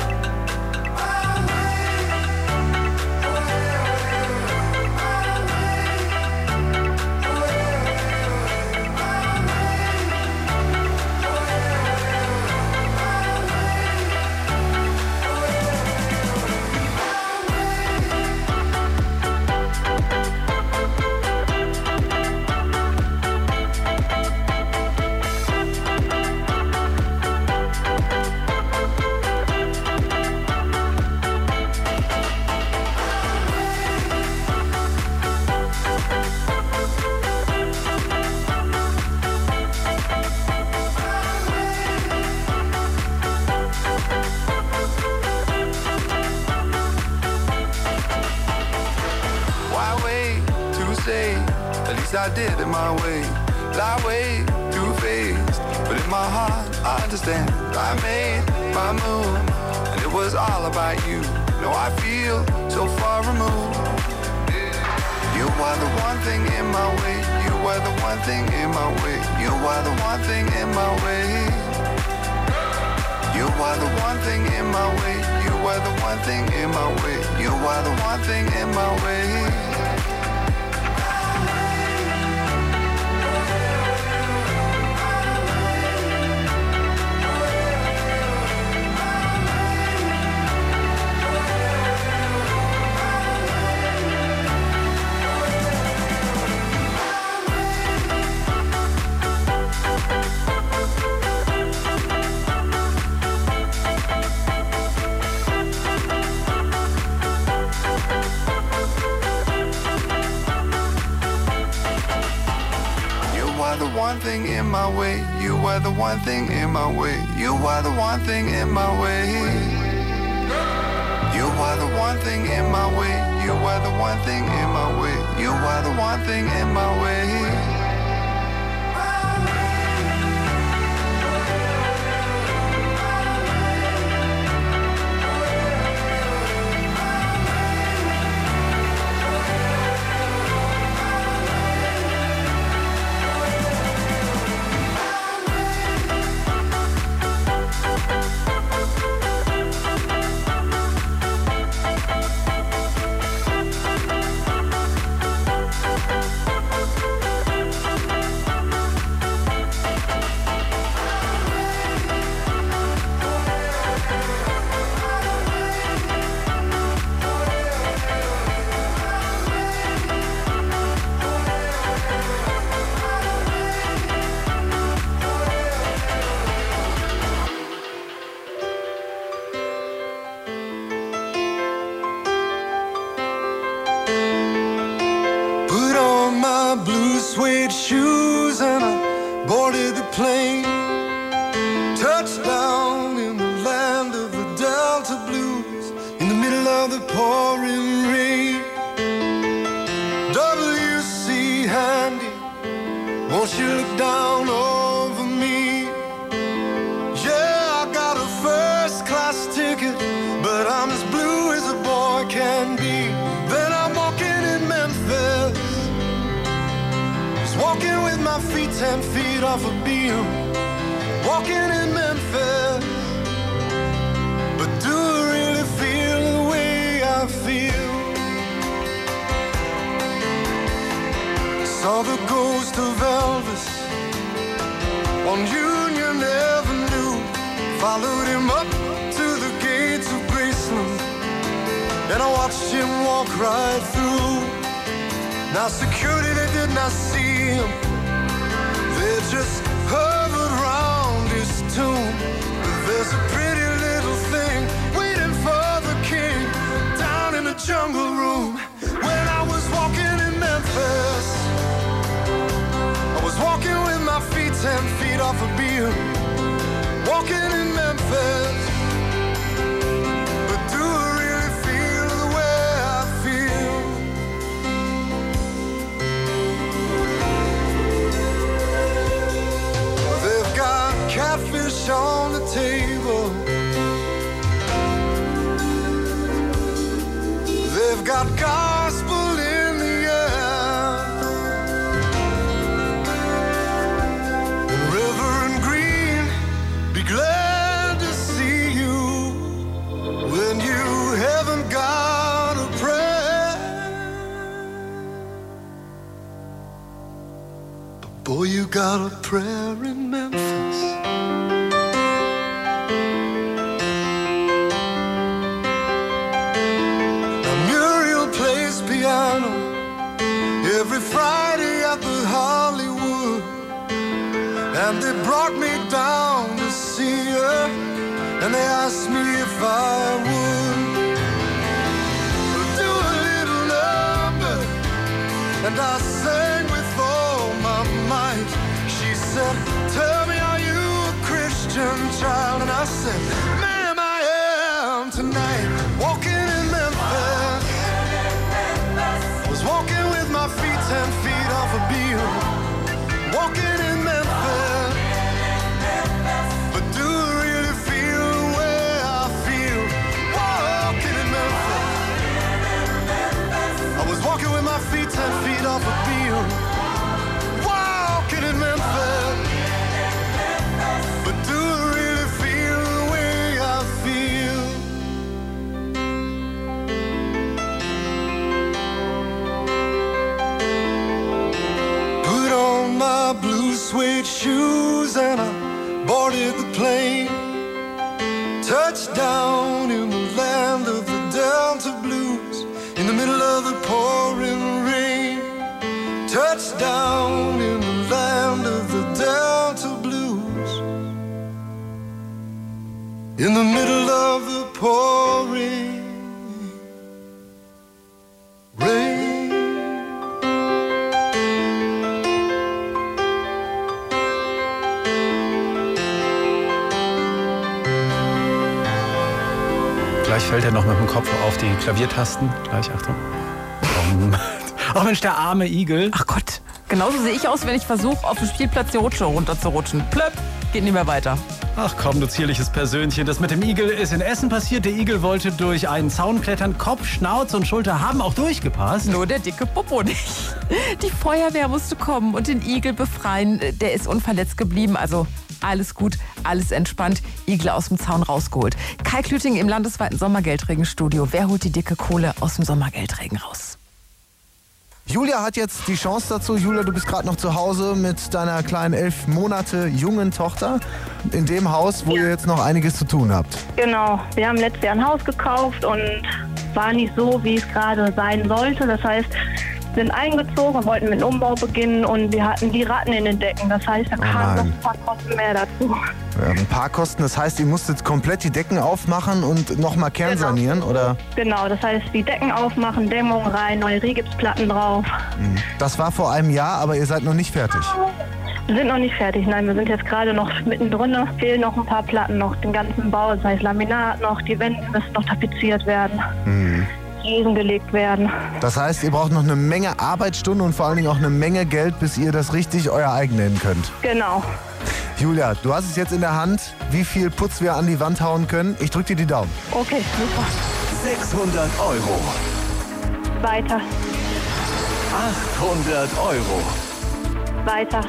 I did it my way, lie way too faced, but in my heart I understand. I made my move, and it was all about you. No, I feel so far removed. You are the one thing in my way. You are the one thing in my way. You are the one thing in my way. You are the one thing in my way. You are the one thing in my way. You are the one thing in my way. One thing in my way, you are the one thing in my way. You are the one thing in my way. You are the one thing in my way. You are the one thing in my way. You are the one thing in my way. Suede shoes and I boarded the plane. Touchdown in the land of the Delta Blues, in the middle of the pouring rain. W.C. Handy, won't you look down over me? Yeah, I got a first class ticket, but I'm as blue as a boy can be. Then I'm walking in Memphis, Walking with my feet 10 feet off a beam. Walking in Memphis. But do I really feel the way I feel? Saw the ghost of Elvis on Union Avenue. Followed him up to the gates of Graceland, and I watched him walk right through. Now security, they did not see him. They just hovered round his tomb. But there's a pretty little thing waiting for the king down in the jungle room. When I was walking in Memphis, I was walking with my feet 10 feet off a beam. Walking in Memphis. But do I really feel the way I feel? They've got catfish on the table. They've got gospel in the air. And Reverend Green, be glad to see you when you haven't got a prayer. But boy, you got a prayer in Memphis. Now Muriel plays piano every Friday at the Hollywood. And they brought me down to see her, and they asked me if I would do a little number, and I sang with all my might. She said, tell me, are you a Christian child? And I said, ma'am, I am tonight. Walking in Memphis, I was walking with my feet 10 feet off a beam. Walking in Memphis, but do I really feel the way I feel? Walking in Memphis, I was walking with my feet 10 feet off a beam. Walking in Memphis, but do I really feel the way I feel? Put on my blue suede shoes and I boarded the plane. Touched down in the land of the Delta Blues, in the middle of the pouring rain. Touched down in the land of the Delta Blues, in the middle of the pouring rain. Gleich fällt er noch mit dem Kopf auf die Klaviertasten. Gleich, Achtung. Ach Mensch, der arme Igel. Ach Gott, genauso sehe ich aus, wenn ich versuche, auf dem Spielplatz die Rutsche runterzurutschen. Plöpp, geht nicht mehr weiter. Ach komm, du zierliches Persönchen. Das mit dem Igel ist in Essen passiert. Der Igel wollte durch einen Zaun klettern. Kopf, Schnauze und Schulter haben auch durchgepasst. Nur der dicke Popo nicht. Die Feuerwehr musste kommen und den Igel befreien. Der ist unverletzt geblieben, also alles gut, alles entspannt. Igel aus dem Zaun rausgeholt. Kai Klüting im landesweiten Sommergeldregenstudio. Wer holt die dicke Kohle aus dem Sommergeldregen raus? Julia hat jetzt die Chance dazu. Julia, du bist gerade noch zu Hause mit deiner kleinen 11 Monate jungen Tochter in dem Haus, wo ihr jetzt noch einiges zu tun habt. Genau, wir haben letztes Jahr ein Haus gekauft und war nicht so, wie es gerade sein sollte. Das heißt, sind eingezogen und wollten mit dem Umbau beginnen und wir hatten die Ratten in den Decken. Das heißt, da kamen noch ein paar Kosten mehr dazu. Ja, ein paar Kosten, das heißt, ihr musstet komplett die Decken aufmachen und nochmal kernsanieren, oder? Genau, das heißt, die Decken aufmachen, Dämmung rein, neue Rigipsplatten drauf. Das war vor einem Jahr, aber ihr seid noch nicht fertig. Wir sind noch nicht fertig, nein, wir sind jetzt gerade noch mittendrin. Fehlen noch ein paar Platten, noch den ganzen Bau, das heißt Laminat noch, die Wände müssen noch tapeziert werden. Fliesen gelegt werden. Das heißt, ihr braucht noch eine Menge Arbeitsstunden und vor allen Dingen auch eine Menge Geld, bis ihr das richtig euer eigen nennen könnt. Genau. Julia, du hast es jetzt in der Hand, wie viel Putz wir an die Wand hauen können. Ich drück dir die Daumen. Okay, super. 600 Euro. Weiter. 800 Euro. Weiter.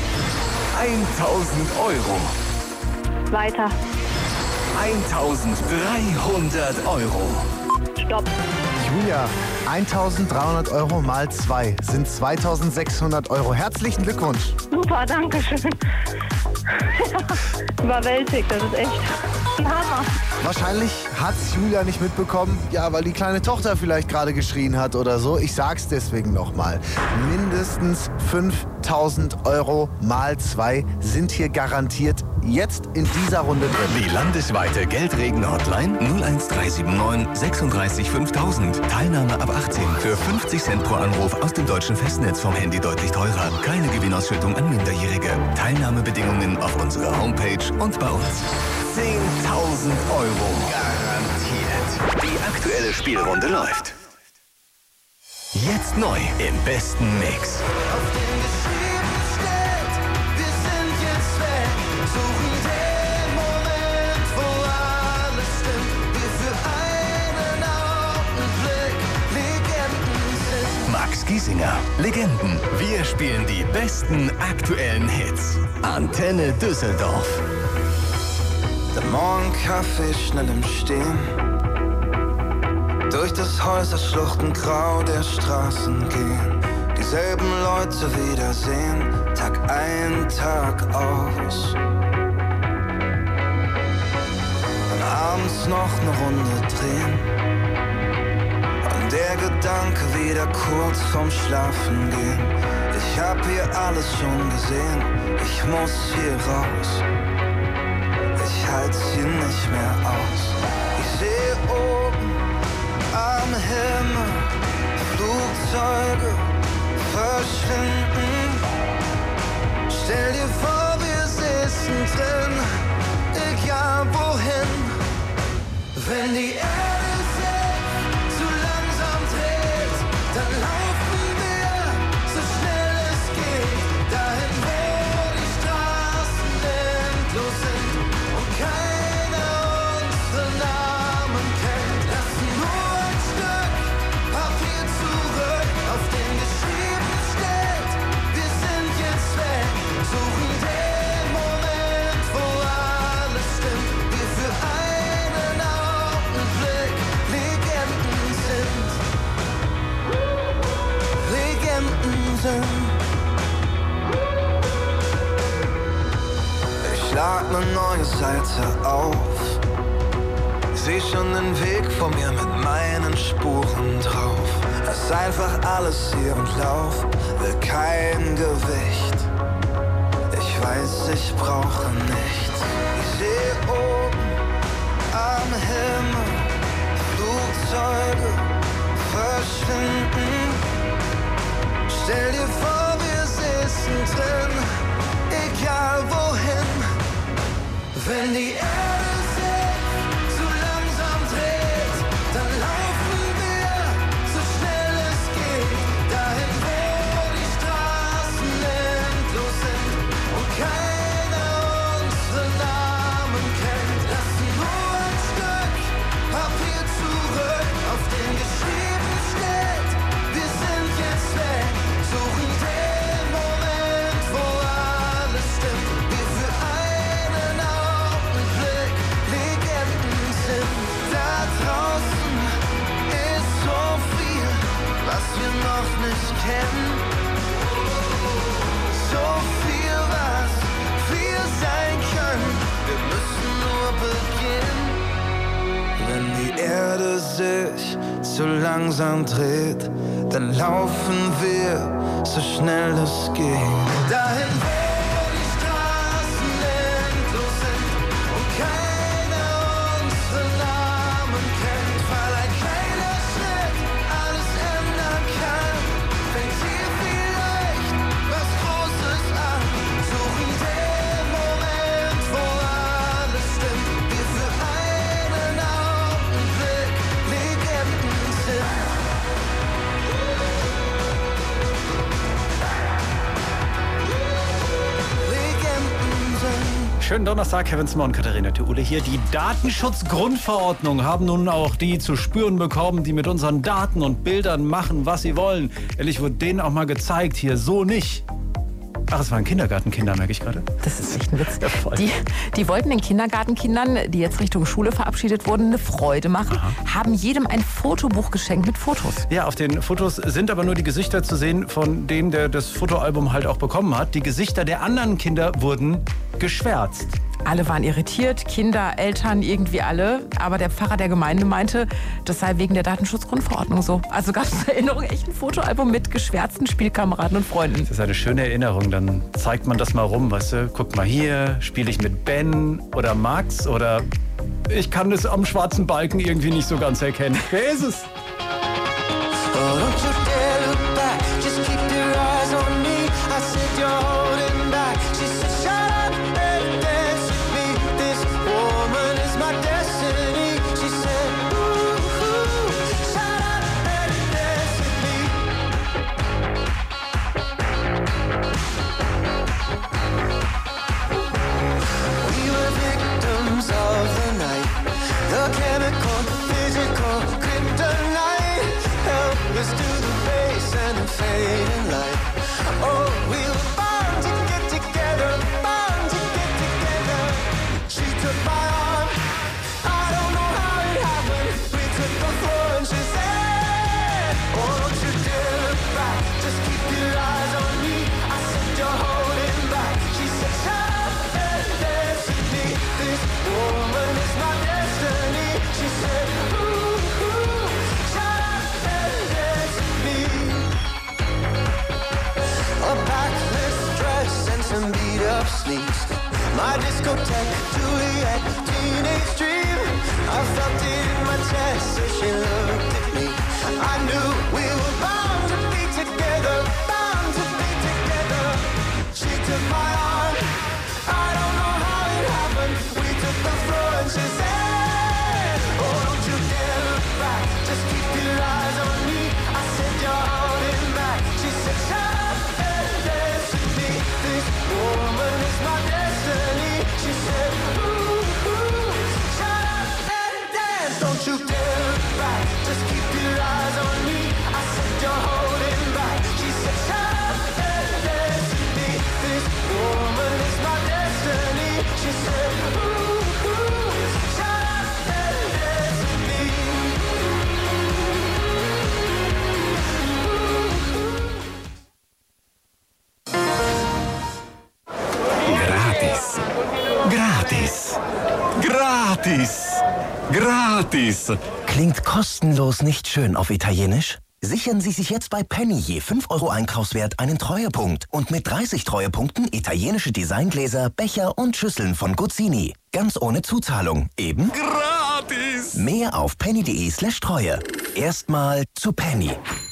1000 Euro. Weiter. 1300 Euro. Stopp. Julia, 1.300 Euro mal 2 sind 2.600 Euro. Herzlichen Glückwunsch. Super, danke schön. Überwältigt, das ist echt ein Hammer. Wahrscheinlich hat's Julia nicht mitbekommen, ja, weil die kleine Tochter vielleicht gerade geschrien hat oder so. Ich sag's deswegen nochmal. Mindestens 5.000 Euro mal 2 sind hier garantiert jetzt in dieser Runde drin. Die landesweite Geldregen-Hotline 01379 36 5000. Teilnahme ab 18 für 50 Cent pro Anruf aus dem deutschen Festnetz vom Handy deutlich teurer. Keine Gewinnausschüttung an Minderjährige. Teilnahmebedingungen auf unserer Homepage und bei uns. 10.000 Euro. Garantiert. Die aktuelle Spielrunde läuft. Jetzt neu im besten Mix. Max Giesinger, Legenden. Wir spielen die besten aktuellen Hits. Antenne Düsseldorf. Der Morgenkaffee schnell im Stehen. Durch das Häuserschluchtengrau der Straßen gehen. Dieselben Leute wiedersehen. Tag ein, Tag aus. Dann abends noch eine Runde drehen. Und der Gedanke wieder kurz vorm Schlafen gehen. Ich hab hier alles schon gesehen. Ich muss hier raus. Ich halt's hier nicht mehr aus. Ich sehe oben am Himmel Flugzeuge verschwinden. Stell dir vor, wir sitzen drin, egal wohin. Wenn die Erde sich zu langsam dreht, dann laufen wir so schnell es geht. Dahin, wo die Straßen endlos sind und keiner unsere Namen kennt. Lassen nur ein Stück Papier zurück, auf dem geschrieben steht, wir sind jetzt weg. Suchen den Moment, wo alles stimmt. Wir für einen Augenblick Legenden sind. Legenden sind. Ich schlag ne neue Seite auf. Seh schon den Weg vor mir mit meinen Spuren drauf. Lass einfach alles hier und lauf, will kein Gewicht. Ich weiß, ich brauche nichts. Ich seh oben am Himmel Flugzeuge verschwinden. Stell dir vor, wir sitzen drin, egal wohin. Wenn die Erde sich zu langsam dreht, dann laufen wir so schnell es geht. Dahin, wo die Straßen endlos sind und keiner unsere Namen kennt. Lassen nur ein Stück Papier zurück, auf dem geschrieben steht, wir sind jetzt weg. Suchen den Moment, wo alles stimmt. Wir für einen Augenblick Legenden sind. Da draußen ist so viel, was wir noch nicht kennen. So viel, was wir sein können. Wir müssen nur beginnen. Wenn die Erde sich zu langsam dreht, dann laufen wir so schnell es geht. Dahin, wo die Straßen endlos sind und keiner unsere Namen kennt. Weil ein kleiner Schritt alles ändern kann, fängt hier vielleicht was Großes an. Suchen den Moment, wo alles stimmt. Wir für einen Augenblick Legenden sind. Schönen Donnerstag, Kevin Small und Katharina Theule hier. Die Datenschutzgrundverordnung haben nun auch die zu spüren bekommen, die mit unseren Daten und Bildern machen, was sie wollen. Ehrlich, wird denen auch mal gezeigt, hier so nicht. Ach, es waren Kindergartenkinder, merke ich gerade. Das ist echt ein Witz. Ja, voll. Die wollten den Kindergartenkindern, die jetzt Richtung Schule verabschiedet wurden, eine Freude machen, haben jedem ein Fotobuch geschenkt mit Fotos. Ja, auf den Fotos sind aber nur die Gesichter zu sehen von denen, der das Fotoalbum halt auch bekommen hat. Die Gesichter der anderen Kinder wurden geschwärzt. Alle waren irritiert, Kinder, Eltern, irgendwie alle. Aber der Pfarrer der Gemeinde meinte, das sei wegen der Datenschutzgrundverordnung so. Also gab es eine Erinnerung, echt ein Fotoalbum mit geschwärzten Spielkameraden und Freunden. Das ist eine schöne Erinnerung. Dann zeigt man das mal rum, weißt du? Guck mal hier, spiele ich mit Ben oder Max oder ich kann das am schwarzen Balken irgendwie nicht so ganz erkennen. Wer ist es? Oh, don't you dare look back, just keep your eyes on me. I said you're holding back. She said shut up and dance with me. This woman is my destiny. She said ooh, shut up and dance with me. We were victims of the night. The chemical, physical, kryptonite. Helpless to the base and the fading light. Oh, we were bound to get together, bound to get together. She took my arm, I don't know how it happened. We took the floor and she said, oh, don't you dare look back, just keep your eyes on me. I said you're holding back. She said shut up and dance with me. This woman is my destiny. She said ooh, shut up and dance with me. A backless dress and some beat-up sneaks. My discotheque, Juliet, teenage dream. I felt it in my chest as she looked at me. I knew we were bound to be together, bound to be together. She took my arm, I don't know how it happened. We took the floor and she said, oh, don't you dare look back, just keep your eyes on me. I said you're holding back. She said shut up and dance with me. This woman is my destiny. She said ooh, shut up and dance. Don't you dare look back, just keep your eyes on me. I said you're holding back. She said shut up and dance with me. This woman is my destiny. She said ooh, shut up and dance with me. Gratis. Gratis. Gratis. Gratis. Klingt kostenlos nicht schön auf Italienisch? Sichern Sie sich jetzt bei Penny je 5 € Einkaufswert einen Treuepunkt und mit 30 Treuepunkten italienische Designgläser, Becher und Schüsseln von Guzzini. Ganz ohne Zuzahlung. Eben Gratis. Mehr auf penny.de/Treue. Erstmal zu Penny.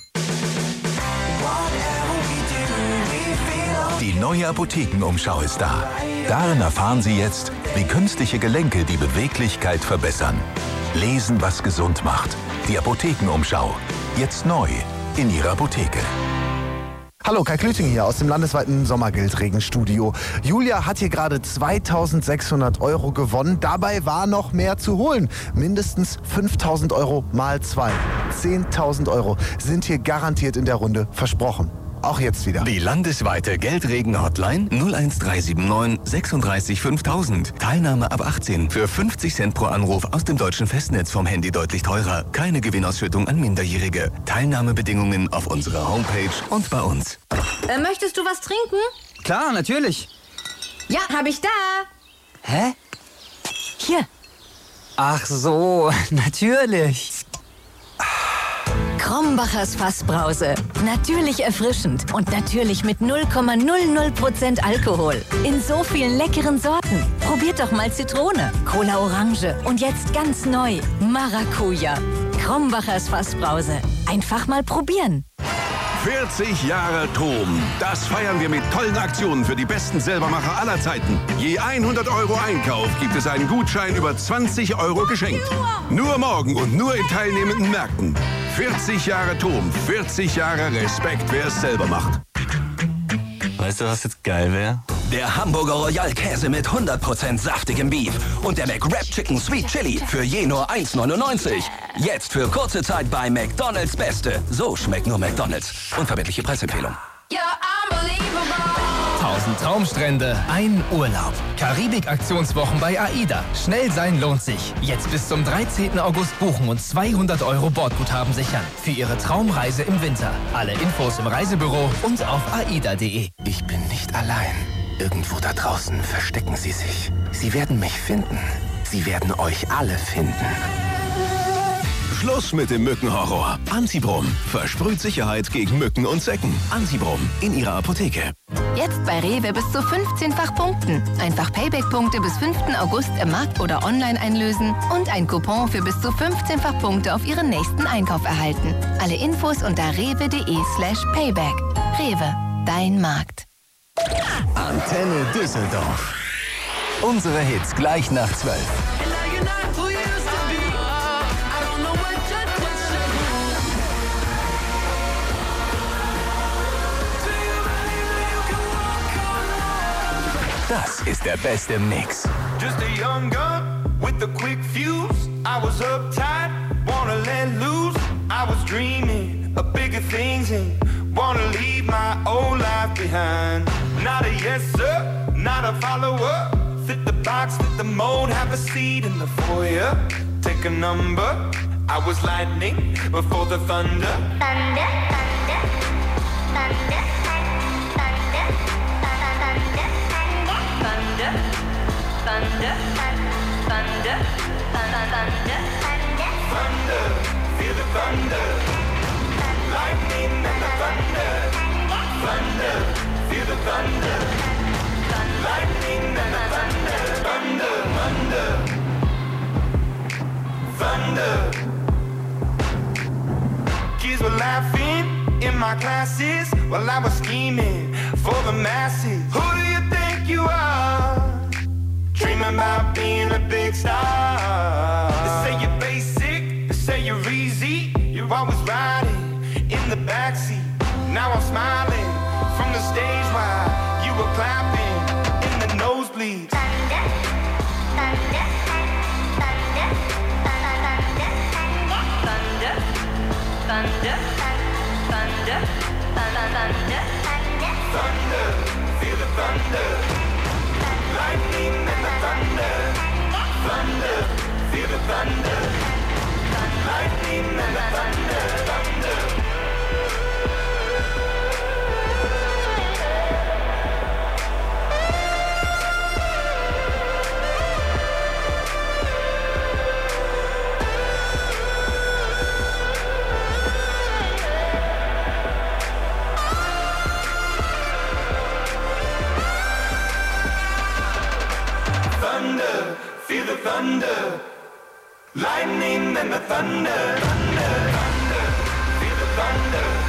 Die neue Apothekenumschau ist da. Darin erfahren Sie jetzt, wie künstliche Gelenke die Beweglichkeit verbessern. Lesen, was gesund macht. Die Apothekenumschau. Jetzt neu in Ihrer Apotheke. Hallo, Kai Klüting hier aus dem landesweiten Sommergeldregenstudio. Julia hat hier gerade 2.600 € gewonnen. Dabei war noch mehr zu holen. Mindestens 5.000 € mal 2. 10.000 € sind hier garantiert in der Runde versprochen. Auch jetzt wieder. Die landesweite Geldregen-Hotline 01379 36 5000. Teilnahme ab 18. Für 50 Cent pro Anruf aus dem deutschen Festnetz vom Handy deutlich teurer. Keine Gewinnausschüttung an Minderjährige. Teilnahmebedingungen auf unserer Homepage und bei uns. Möchtest du was trinken? Klar, natürlich. Ja, hab ich da. Hä? Hier. Ach so, natürlich. Krommbachers Fassbrause. Natürlich erfrischend und natürlich mit 0,00% Alkohol. In so vielen leckeren Sorten. Probiert doch mal Zitrone, Cola Orange und jetzt ganz neu Maracuja. Krommbachers Fassbrause. Einfach mal probieren. 40 Jahre Tom. Das feiern wir mit tollen Aktionen für die besten Selbermacher aller Zeiten. Je 100 € Einkauf gibt es einen Gutschein über 20 € geschenkt. Nur morgen und nur in teilnehmenden Märkten. 40 Jahre Tom, 40 Jahre Respekt, wer es selber macht. Weißt du, was jetzt geil wäre? Der Hamburger Royal Käse mit 100% saftigem Beef und der McWrap Chicken Sweet Chili für je nur 1,99. Jetzt für kurze Zeit bei McDonald's Beste. So schmeckt nur McDonald's. Unverbindliche Preisempfehlung. 1000 Traumstrände, ein Urlaub. Karibik-Aktionswochen bei AIDA. Schnell sein lohnt sich. Jetzt bis zum 13. August buchen und 200 € Bordguthaben sichern. Für Ihre Traumreise im Winter. Alle Infos im Reisebüro und auf aida.de. Ich bin nicht allein. Irgendwo da draußen verstecken sie sich. Sie werden mich finden. Sie werden euch alle finden. Schluss mit dem Mückenhorror. Antibrom versprüht Sicherheit gegen Mücken und Zecken. Antibrom in Ihrer Apotheke. Jetzt bei Rewe bis zu 15-fach Punkten. Einfach Payback-Punkte bis 5. August im Markt oder online einlösen und ein Coupon für bis zu 15-fach Punkte auf Ihren nächsten Einkauf erhalten. Alle Infos unter rewe.de/payback. Rewe, dein Markt. Antenne Düsseldorf. Unsere Hits gleich nach 12. Das ist der beste Mix. Just a young gun with a quick fuse. I was uptight, wanna let loose. I was dreaming of bigger things and wanna leave my old life behind. Not a yes sir, not a follower. Fit the box, fit the mold, have a seat in the foyer. Take a number. I was lightning before the thunder. Thunder, thunder, thunder. Thunder, thunder, thunder, thunder, thunder, feel the thunder, lightning and the thunder, thunder, feel the thunder, lightning and the thunder, thunder, thunder. Kids were laughing in my classes while I was scheming for the masses. Who do you think you are? Dreaming about being a big star. They say you're basic, they say you're easy. You're always riding in the backseat. Now I'm smiling from the stage while you were clapping in the nosebleeds. Thunder, thunder, thunder, thunder, thunder, thunder, thunder, thunder, thunder, feel the thunder. Lightning and the thunder, thunder, feel the thunder. Lightning and the thunder, thunder. Thunder, feel the thunder. Lightning and the thunder, thunder, thunder, feel the thunder.